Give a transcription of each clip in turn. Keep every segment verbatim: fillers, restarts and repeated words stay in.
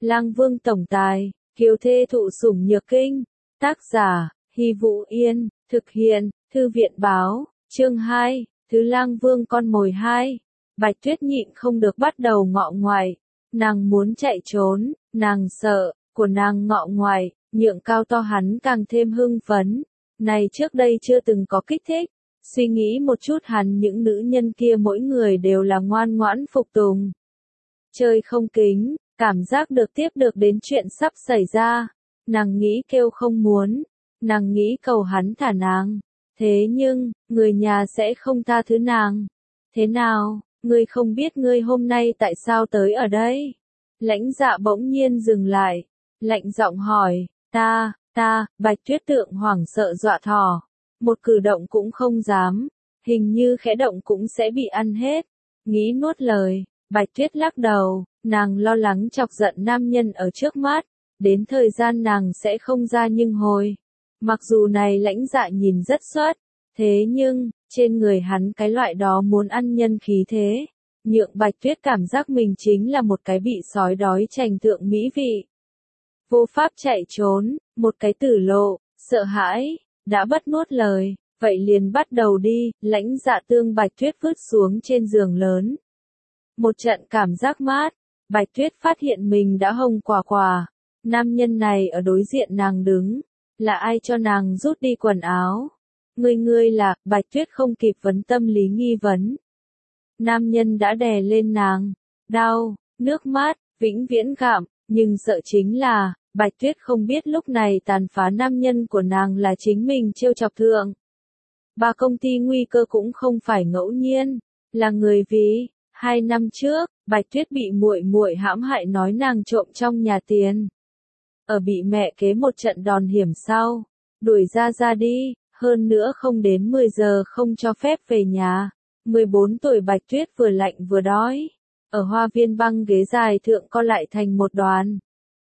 Lang Vương tổng tài, kiều thê thụ sủng nhược kinh. Tác giả, Hy Vũ Yên, thực hiện, Thư viện báo, chương hai, Thứ Lang Vương con mồi hai. Bạch Tuyết nhịn không được bắt đầu ngọ ngoại. Nàng muốn chạy trốn, nàng sợ, của nàng ngọ ngoại, nhượng cao to hắn càng thêm hưng phấn. Này trước đây chưa từng có kích thích. Suy nghĩ một chút hắn những nữ nhân kia mỗi người đều là ngoan ngoãn phục tùng. Chơi không kính, cảm giác được tiếp được đến chuyện sắp xảy ra. Nàng nghĩ kêu không muốn, nàng nghĩ cầu hắn thả nàng. Thế nhưng, người nhà sẽ không tha thứ nàng. Thế nào, ngươi không biết ngươi hôm nay tại sao tới ở đây? Lãnh Dạ bỗng nhiên dừng lại, lạnh giọng hỏi, ta, ta, Bạch Tuyết tượng hoảng sợ dọa thỏ. Một cử động cũng không dám, hình như khẽ động cũng sẽ bị ăn hết. Nghĩ nuốt lời, Bạch Tuyết lắc đầu, nàng lo lắng chọc giận nam nhân ở trước mắt, đến thời gian nàng sẽ không ra nhưng hồi. Mặc dù này Lãnh Dạ nhìn rất xuất, thế nhưng, trên người hắn cái loại đó muốn ăn nhân khí thế, nhượng Bạch Tuyết cảm giác mình chính là một cái bị sói đói trành thượng mỹ vị. Vô pháp chạy trốn, một cái tử lộ, sợ hãi. Đã bất nuốt lời, vậy liền bắt đầu đi. Lãnh Dạ tương Bạch Tuyết vứt xuống trên giường lớn. Một trận cảm giác mát, Bạch Tuyết phát hiện mình đã hồng quả quả. Nam nhân này ở đối diện nàng đứng, là ai cho nàng rút đi quần áo? Ngươi ngươi là, Bạch Tuyết không kịp vấn tâm lý nghi vấn. Nam nhân đã đè lên nàng, đau, nước mắt, vĩnh viễn gặm, nhưng sợ chính là, Bạch Tuyết không biết lúc này tàn phá nam nhân của nàng là chính mình trêu chọc thượng. Bà công ty nguy cơ cũng không phải ngẫu nhiên, là người vì, hai năm trước, Bạch Tuyết bị muội muội hãm hại nói nàng trộm trong nhà tiền. Ở bị mẹ kế một trận đòn hiểm sau, đuổi ra ra đi, hơn nữa không đến mười giờ không cho phép về nhà. mười bốn tuổi Bạch Tuyết vừa lạnh vừa đói, ở hoa viên băng ghế dài thượng co lại thành một đoàn.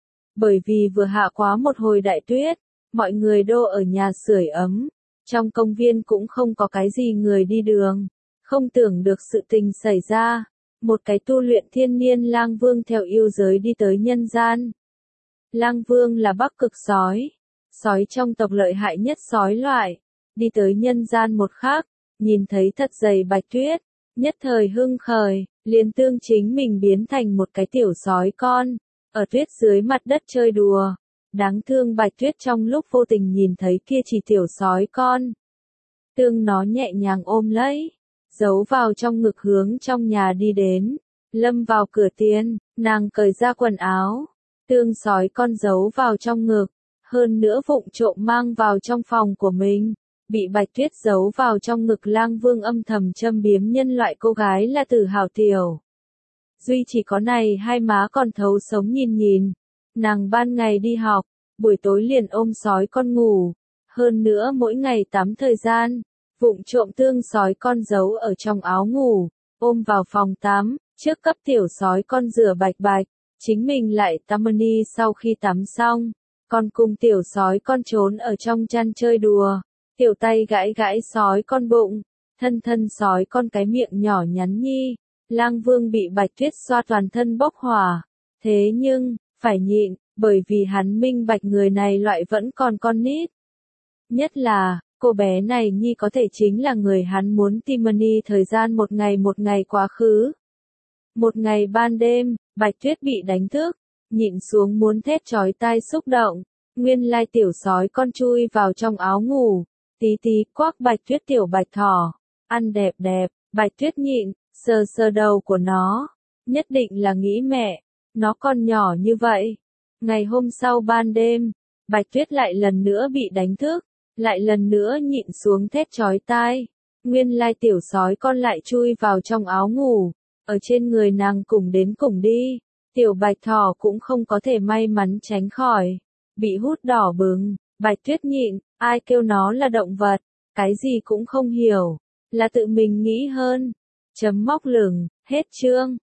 Bởi vì vừa hạ quá một hồi đại tuyết, mọi người đô ở nhà sưởi ấm, trong công viên cũng không có cái gì người đi đường, không tưởng được sự tình xảy ra, một cái tu luyện thiên niên lang vương theo yêu giới đi tới nhân gian. Lang vương là Bắc Cực sói, sói trong tộc lợi hại nhất sói loại, đi tới nhân gian một khắc, nhìn thấy thật dày Bạch Tuyết, nhất thời hưng khởi, liền tương chính mình biến thành một cái tiểu sói con. Ở tuyết dưới mặt đất chơi đùa, đáng thương Bạch Tuyết trong lúc vô tình nhìn thấy kia chỉ tiểu sói con. Tương nó nhẹ nhàng ôm lấy, giấu vào trong ngực hướng trong nhà đi đến, lâm vào cửa tiền, nàng cởi ra quần áo, tương sói con giấu vào trong ngực, hơn nữa vụng trộm mang vào trong phòng của mình, bị Bạch Tuyết giấu vào trong ngực Lang Vương âm thầm châm biếm nhân loại cô gái là Tử Hào tiểu. Duy chỉ có này hai má còn thấu sống nhìn nhìn. Nàng ban ngày đi học, buổi tối liền ôm sói con ngủ. Hơn nữa mỗi ngày tắm thời gian, vụng trộm tương sói con giấu ở trong áo ngủ, ôm vào phòng tắm, trước cấp tiểu sói con rửa bạch bạch. Chính mình lại tắm ni sau khi tắm xong, còn cùng tiểu sói con trốn ở trong chăn chơi đùa. Tiểu tay gãi gãi sói con bụng, thân thân sói con cái miệng nhỏ nhắn nhi. Lang Vương bị Bạch Tuyết xoa toàn thân bốc hỏa, thế nhưng, phải nhịn, bởi vì hắn minh bạch người này loại vẫn còn con nít. Nhất là, cô bé này nhi có thể chính là người hắn muốn tìm ni thời gian một ngày một ngày quá khứ. Một ngày ban đêm, Bạch Tuyết bị đánh thức, nhịn xuống muốn thét chói tai xúc động, nguyên lai tiểu sói con chui vào trong áo ngủ, tí tí quắc Bạch Tuyết tiểu bạch thỏ, ăn đẹp đẹp, Bạch Tuyết nhịn. Sờ sờ đầu của nó, nhất định là nghĩ mẹ, nó còn nhỏ như vậy. Ngày hôm sau ban đêm, Bạch Tuyết lại lần nữa bị đánh thức, lại lần nữa nhịn xuống thét chói tai. Nguyên lai tiểu sói con lại chui vào trong áo ngủ, ở trên người nàng cùng đến cùng đi. Tiểu bạch thỏ cũng không có thể may mắn tránh khỏi, bị hút đỏ bừng. Bạch Tuyết nhịn, ai kêu nó là động vật, cái gì cũng không hiểu, là tự mình nghĩ hơn. Chấm móc lửng, hết chương.